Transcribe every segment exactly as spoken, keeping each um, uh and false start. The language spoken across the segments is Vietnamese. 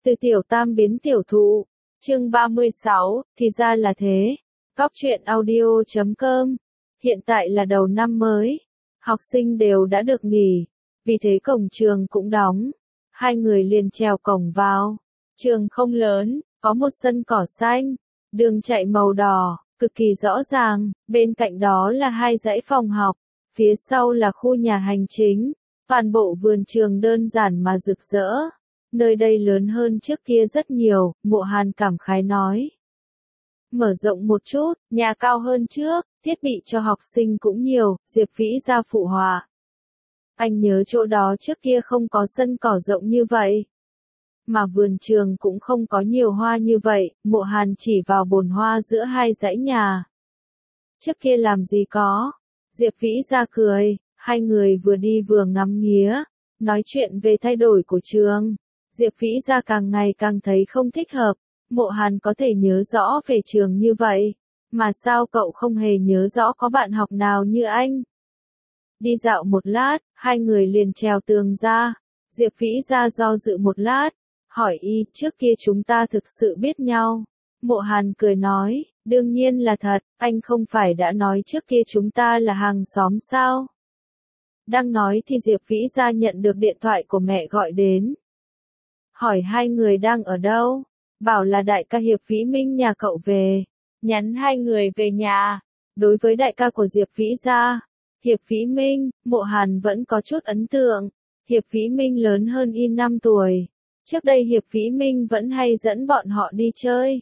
Từ tiểu tam biến tiểu thụ, chương ba mươi sáu, thì ra là thế. Góc truyện audio chấm com. Hiện tại là đầu năm mới, học sinh đều đã được nghỉ, vì thế cổng trường cũng đóng. Hai người liền trèo cổng vào. Trường không lớn, có một sân cỏ xanh, đường chạy màu đỏ, cực kỳ rõ ràng, bên cạnh đó là hai dãy phòng học, phía sau là khu nhà hành chính. Toàn bộ vườn trường đơn giản mà rực rỡ. Nơi đây lớn hơn trước kia rất nhiều, Mộ Hàn cảm khái nói. Mở rộng một chút, nhà cao hơn trước, thiết bị cho học sinh cũng nhiều, Diệp Vĩ ra phụ họa. Anh nhớ chỗ đó trước kia không có sân cỏ rộng như vậy. Mà vườn trường cũng không có nhiều hoa như vậy, Mộ Hàn chỉ vào bồn hoa giữa hai dãy nhà. Trước kia làm gì có? Diệp Vĩ ra cười, hai người vừa đi vừa ngắm nghía, nói chuyện về thay đổi của trường. Diệp Vĩ ra càng ngày càng thấy không thích hợp, Mộ Hàn có thể nhớ rõ về trường như vậy, mà sao cậu không hề nhớ rõ có bạn học nào như anh? Đi dạo một lát, hai người liền trèo tường ra, Diệp Vĩ ra do dự một lát, hỏi y, trước kia chúng ta thực sự biết nhau. Mộ Hàn cười nói, đương nhiên là thật, anh không phải đã nói trước kia chúng ta là hàng xóm sao? Đang nói thì Diệp Vĩ ra nhận được điện thoại của mẹ gọi đến. Hỏi hai người đang ở đâu? Bảo là đại ca Hiệp Vĩ Minh nhà cậu về. Nhắn hai người về nhà. Đối với đại ca của Diệp Vĩ ra, Hiệp Vĩ Minh, Mộ Hàn vẫn có chút ấn tượng. Hiệp Vĩ Minh lớn hơn y năm tuổi. Trước đây Hiệp Vĩ Minh vẫn hay dẫn bọn họ đi chơi.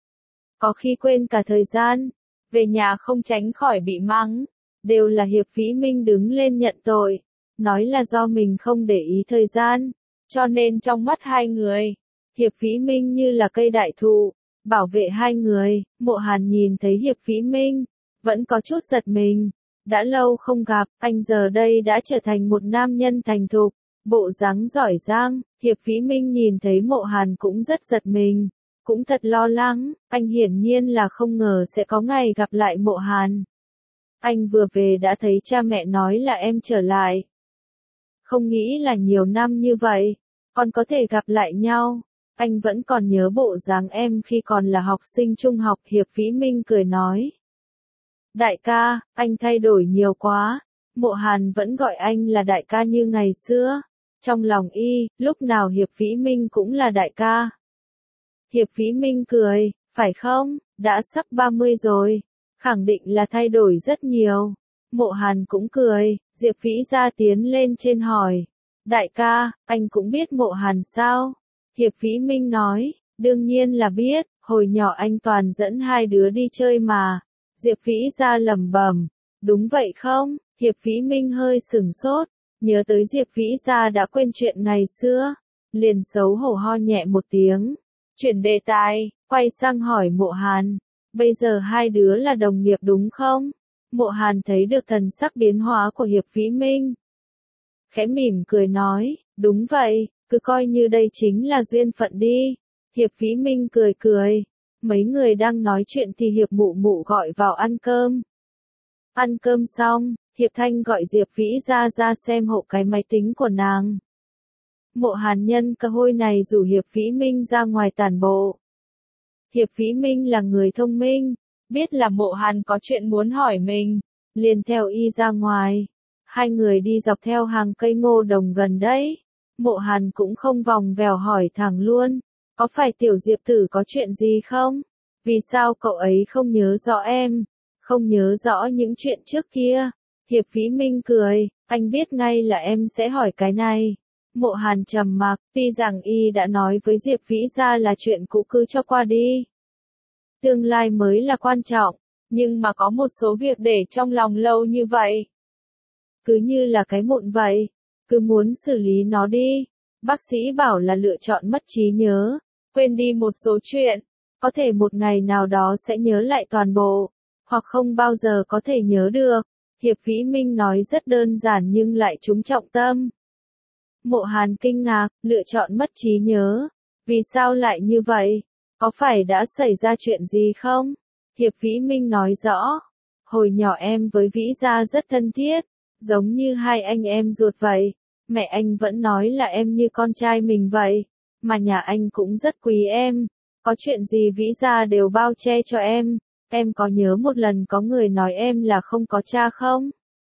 Có khi quên cả thời gian. Về nhà không tránh khỏi bị mắng. Đều là Hiệp Vĩ Minh đứng lên nhận tội. Nói là do mình không để ý thời gian. Cho nên trong mắt hai người, Hiệp Vĩ Minh như là cây đại thụ, bảo vệ hai người. Mộ Hàn nhìn thấy Hiệp Vĩ Minh, vẫn có chút giật mình. Đã lâu không gặp, anh giờ đây đã trở thành một nam nhân thành thục, bộ dáng giỏi giang. Hiệp Vĩ Minh nhìn thấy Mộ Hàn cũng rất giật mình, cũng thật lo lắng. Anh hiển nhiên là không ngờ sẽ có ngày gặp lại Mộ Hàn. Anh vừa về đã thấy cha mẹ nói là em trở lại. Không nghĩ là nhiều năm như vậy, còn có thể gặp lại nhau. Anh vẫn còn nhớ bộ dáng em khi còn là học sinh trung học. Hiệp Vĩ Minh cười nói. Đại ca, anh thay đổi nhiều quá. Mộ Hàn vẫn gọi anh là đại ca như ngày xưa. Trong lòng y, lúc nào Hiệp Vĩ Minh cũng là đại ca. Hiệp Vĩ Minh cười, phải không, đã sắp ba mươi rồi. Khẳng định là thay đổi rất nhiều. Mộ Hàn cũng cười, Diệp Vĩ ra tiến lên trên hỏi. Đại ca, anh cũng biết Mộ Hàn sao? Hiệp Vĩ Minh nói, đương nhiên là biết, hồi nhỏ anh toàn dẫn hai đứa đi chơi mà. Diệp Vĩ ra lẩm bẩm, đúng vậy không? Hiệp Vĩ Minh hơi sửng sốt, nhớ tới Diệp Vĩ ra đã quên chuyện ngày xưa, liền xấu hổ ho nhẹ một tiếng. Chuyển đề tài, quay sang hỏi Mộ Hàn, bây giờ hai đứa là đồng nghiệp đúng không? Mộ Hàn thấy được thần sắc biến hóa của Hiệp Vĩ Minh. Khẽ mỉm cười nói, đúng vậy, cứ coi như đây chính là duyên phận đi. Hiệp Vĩ Minh cười cười, mấy người đang nói chuyện thì Hiệp Mụ Mụ gọi vào ăn cơm. Ăn cơm xong, Hiệp Thanh gọi Diệp Vĩ ra ra xem hộ cái máy tính của nàng. Mộ Hàn nhân cơ hội này rủ Hiệp Vĩ Minh ra ngoài tản bộ. Hiệp Vĩ Minh là người thông minh, biết là Mộ Hàn có chuyện muốn hỏi mình, liền theo y ra ngoài. Hai người đi dọc theo hàng cây ngô đồng gần đấy. Mộ Hàn cũng không vòng vèo hỏi thẳng luôn, có phải tiểu Diệp tử có chuyện gì không? Vì sao cậu ấy không nhớ rõ em? Không nhớ rõ những chuyện trước kia? Hiệp Vĩ Minh cười, anh biết ngay là em sẽ hỏi cái này. Mộ Hàn trầm mặc, tuy rằng y đã nói với Diệp Vĩ ra là chuyện cũ cứ cho qua đi. Tương lai mới là quan trọng, nhưng mà có một số việc để trong lòng lâu như vậy. Cứ như là cái mụn vậy, cứ muốn xử lý nó đi. Bác sĩ bảo là lựa chọn mất trí nhớ, quên đi một số chuyện, có thể một ngày nào đó sẽ nhớ lại toàn bộ, hoặc không bao giờ có thể nhớ được. Hiệp Vĩ Minh nói rất đơn giản nhưng lại trúng trọng tâm. Mộ Hàn kinh ngạc, lựa chọn mất trí nhớ. Vì sao lại như vậy? Có phải đã xảy ra chuyện gì không? Hiệp Vĩ Minh nói rõ. Hồi nhỏ em với Vĩ gia rất thân thiết, giống như hai anh em ruột vậy. Mẹ anh vẫn nói là em như con trai mình vậy. mà nhà anh cũng rất quý em, có chuyện gì Vĩ gia đều bao che cho em, em có nhớ một lần có người nói em là không có cha không?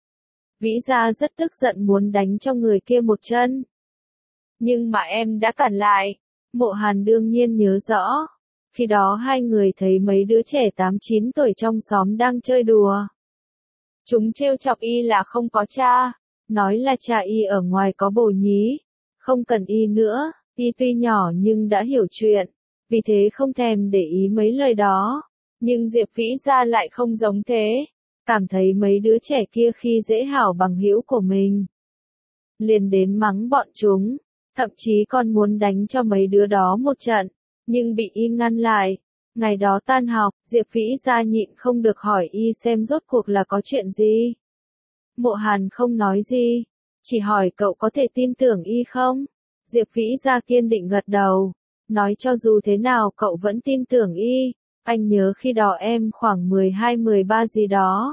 Vĩ gia rất tức giận muốn đánh cho người kia một chân. Nhưng mà em đã cản lại. Mộ Hàn đương nhiên nhớ rõ. Khi đó hai người thấy mấy đứa trẻ tám chín tuổi trong xóm đang chơi đùa. Chúng trêu chọc y là không có cha, nói là cha y ở ngoài có bồ nhí, không cần y nữa, y tuy nhỏ nhưng đã hiểu chuyện, vì thế không thèm để ý mấy lời đó. Nhưng Diệp Vĩ gia lại không giống thế, cảm thấy mấy đứa trẻ kia khi dễ hảo bằng hữu của mình. Liền đến mắng bọn chúng, thậm chí còn muốn đánh cho mấy đứa đó một trận, nhưng bị y ngăn lại. Ngày đó tan học, Diệp Vĩ gia nhịn không được hỏi y xem rốt cuộc là có chuyện gì. Mộ Hàn không nói gì, chỉ hỏi cậu có thể tin tưởng y không? Diệp Vĩ gia kiên định gật đầu, nói cho dù thế nào cậu vẫn tin tưởng y, anh nhớ khi đó em khoảng mười hai mười ba gì đó.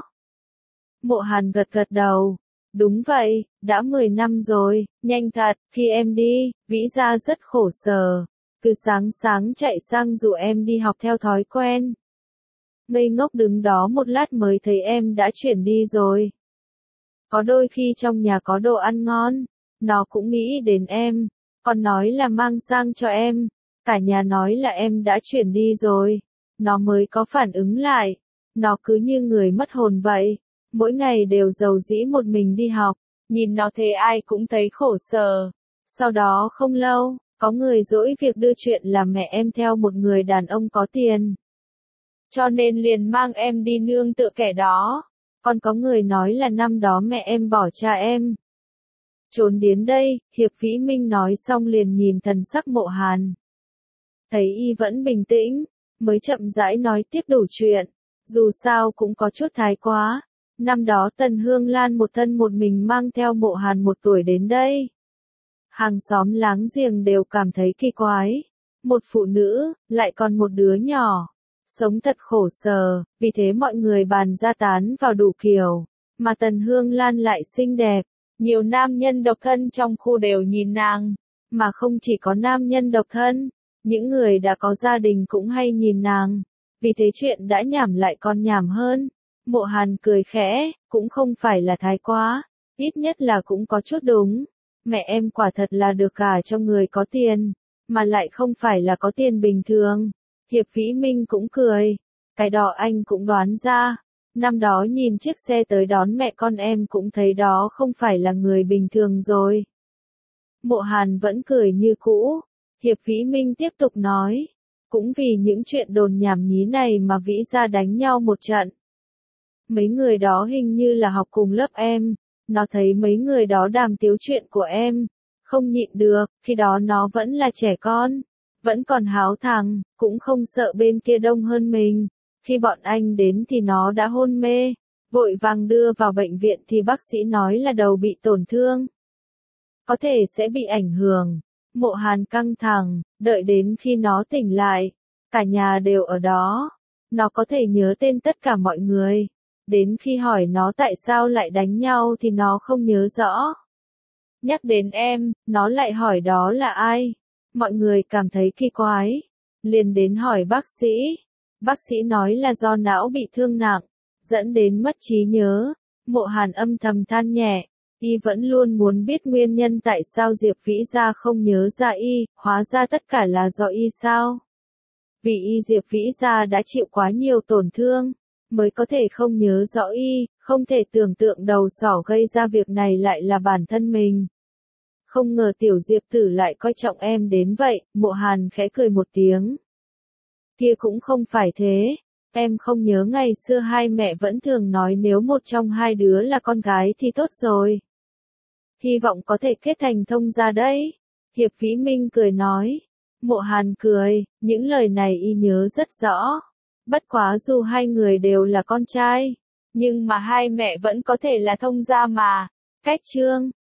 Mộ Hàn gật gật đầu, đúng vậy, đã mười năm rồi, nhanh thật, khi em đi, Vĩ gia rất khổ sở, cứ sáng sáng chạy sang dụ em đi học theo thói quen. Ngây ngốc đứng đó một lát mới thấy em đã chuyển đi rồi. Có đôi khi trong nhà có đồ ăn ngon, nó cũng nghĩ đến em, còn nói là mang sang cho em, cả nhà nói là em đã chuyển đi rồi, nó mới có phản ứng lại, nó cứ như người mất hồn vậy, mỗi ngày đều rầu rĩ một mình đi học, nhìn nó thế ai cũng thấy khổ sở. Sau đó không lâu, có người dỗi việc đưa chuyện là mẹ em theo một người đàn ông có tiền, cho nên liền mang em đi nương tựa kẻ đó. Còn có người nói là năm đó mẹ em bỏ cha em. Trốn đến đây, Hiệp Vĩ Minh nói xong liền nhìn thần sắc Mộ Hàn. Thấy y vẫn bình tĩnh, mới chậm rãi nói tiếp đủ chuyện, dù sao cũng có chút thái quá. Năm đó Tần Hương Lan một thân một mình mang theo Mộ Hàn một tuổi đến đây. Hàng xóm láng giềng đều cảm thấy kỳ quái. Một phụ nữ, lại còn một đứa nhỏ. Sống thật khổ sở, vì thế mọi người bàn ra tán vào đủ kiểu, mà Tần Hương Lan lại xinh đẹp, nhiều nam nhân độc thân trong khu đều nhìn nàng, mà không chỉ có nam nhân độc thân, những người đã có gia đình cũng hay nhìn nàng, vì thế chuyện đã nhảm lại còn nhảm hơn. Mộ Hàn cười khẽ, cũng không phải là thái quá, ít nhất là cũng có chút đúng, mẹ em quả thật là được cả cho người có tiền, mà lại không phải là có tiền bình thường. Hiệp Vĩ Minh cũng cười, cái đó anh cũng đoán ra, năm đó nhìn chiếc xe tới đón mẹ con em cũng thấy đó không phải là người bình thường rồi. Mộ Hàn vẫn cười như cũ, Hiệp Vĩ Minh tiếp tục nói, cũng vì những chuyện đồn nhảm nhí này mà Vĩ gia đánh nhau một trận. Mấy người đó hình như là học cùng lớp em, nó thấy mấy người đó đàm tiếu chuyện của em, không nhịn được, khi đó nó vẫn là trẻ con. Vẫn còn háo thắng, cũng không sợ bên kia đông hơn mình. Khi bọn anh đến thì nó đã hôn mê, vội vàng đưa vào bệnh viện thì bác sĩ nói là đầu bị tổn thương. Có thể sẽ bị ảnh hưởng. Mộ Hàn căng thẳng, đợi đến khi nó tỉnh lại. Cả nhà đều ở đó. Nó có thể nhớ tên tất cả mọi người. Đến khi hỏi nó tại sao lại đánh nhau thì nó không nhớ rõ. Nhắc đến em, nó lại hỏi đó là ai. Mọi người cảm thấy kỳ quái, liền đến hỏi bác sĩ. Bác sĩ nói là do não bị thương nặng, dẫn đến mất trí nhớ. Mộ Hàn âm thầm than nhẹ, y vẫn luôn muốn biết nguyên nhân tại sao Diệp Vĩ gia không nhớ ra y, hóa ra tất cả là do y sao? Vì y Diệp Vĩ gia đã chịu quá nhiều tổn thương, mới có thể không nhớ rõ y, không thể tưởng tượng đầu sỏ gây ra việc này lại là bản thân mình. Không ngờ tiểu Diệp tử lại coi trọng em đến vậy, Mộ Hàn khẽ cười một tiếng. Kia cũng không phải thế, em không nhớ ngày xưa hai mẹ vẫn thường nói nếu một trong hai đứa là con gái thì tốt rồi. Hy vọng có thể kết thành thông gia đấy. Hiệp Vĩ Minh cười nói. Mộ Hàn cười, những lời này y nhớ rất rõ. Bất quá dù hai người đều là con trai, nhưng mà hai mẹ vẫn có thể là thông gia mà. Cách chương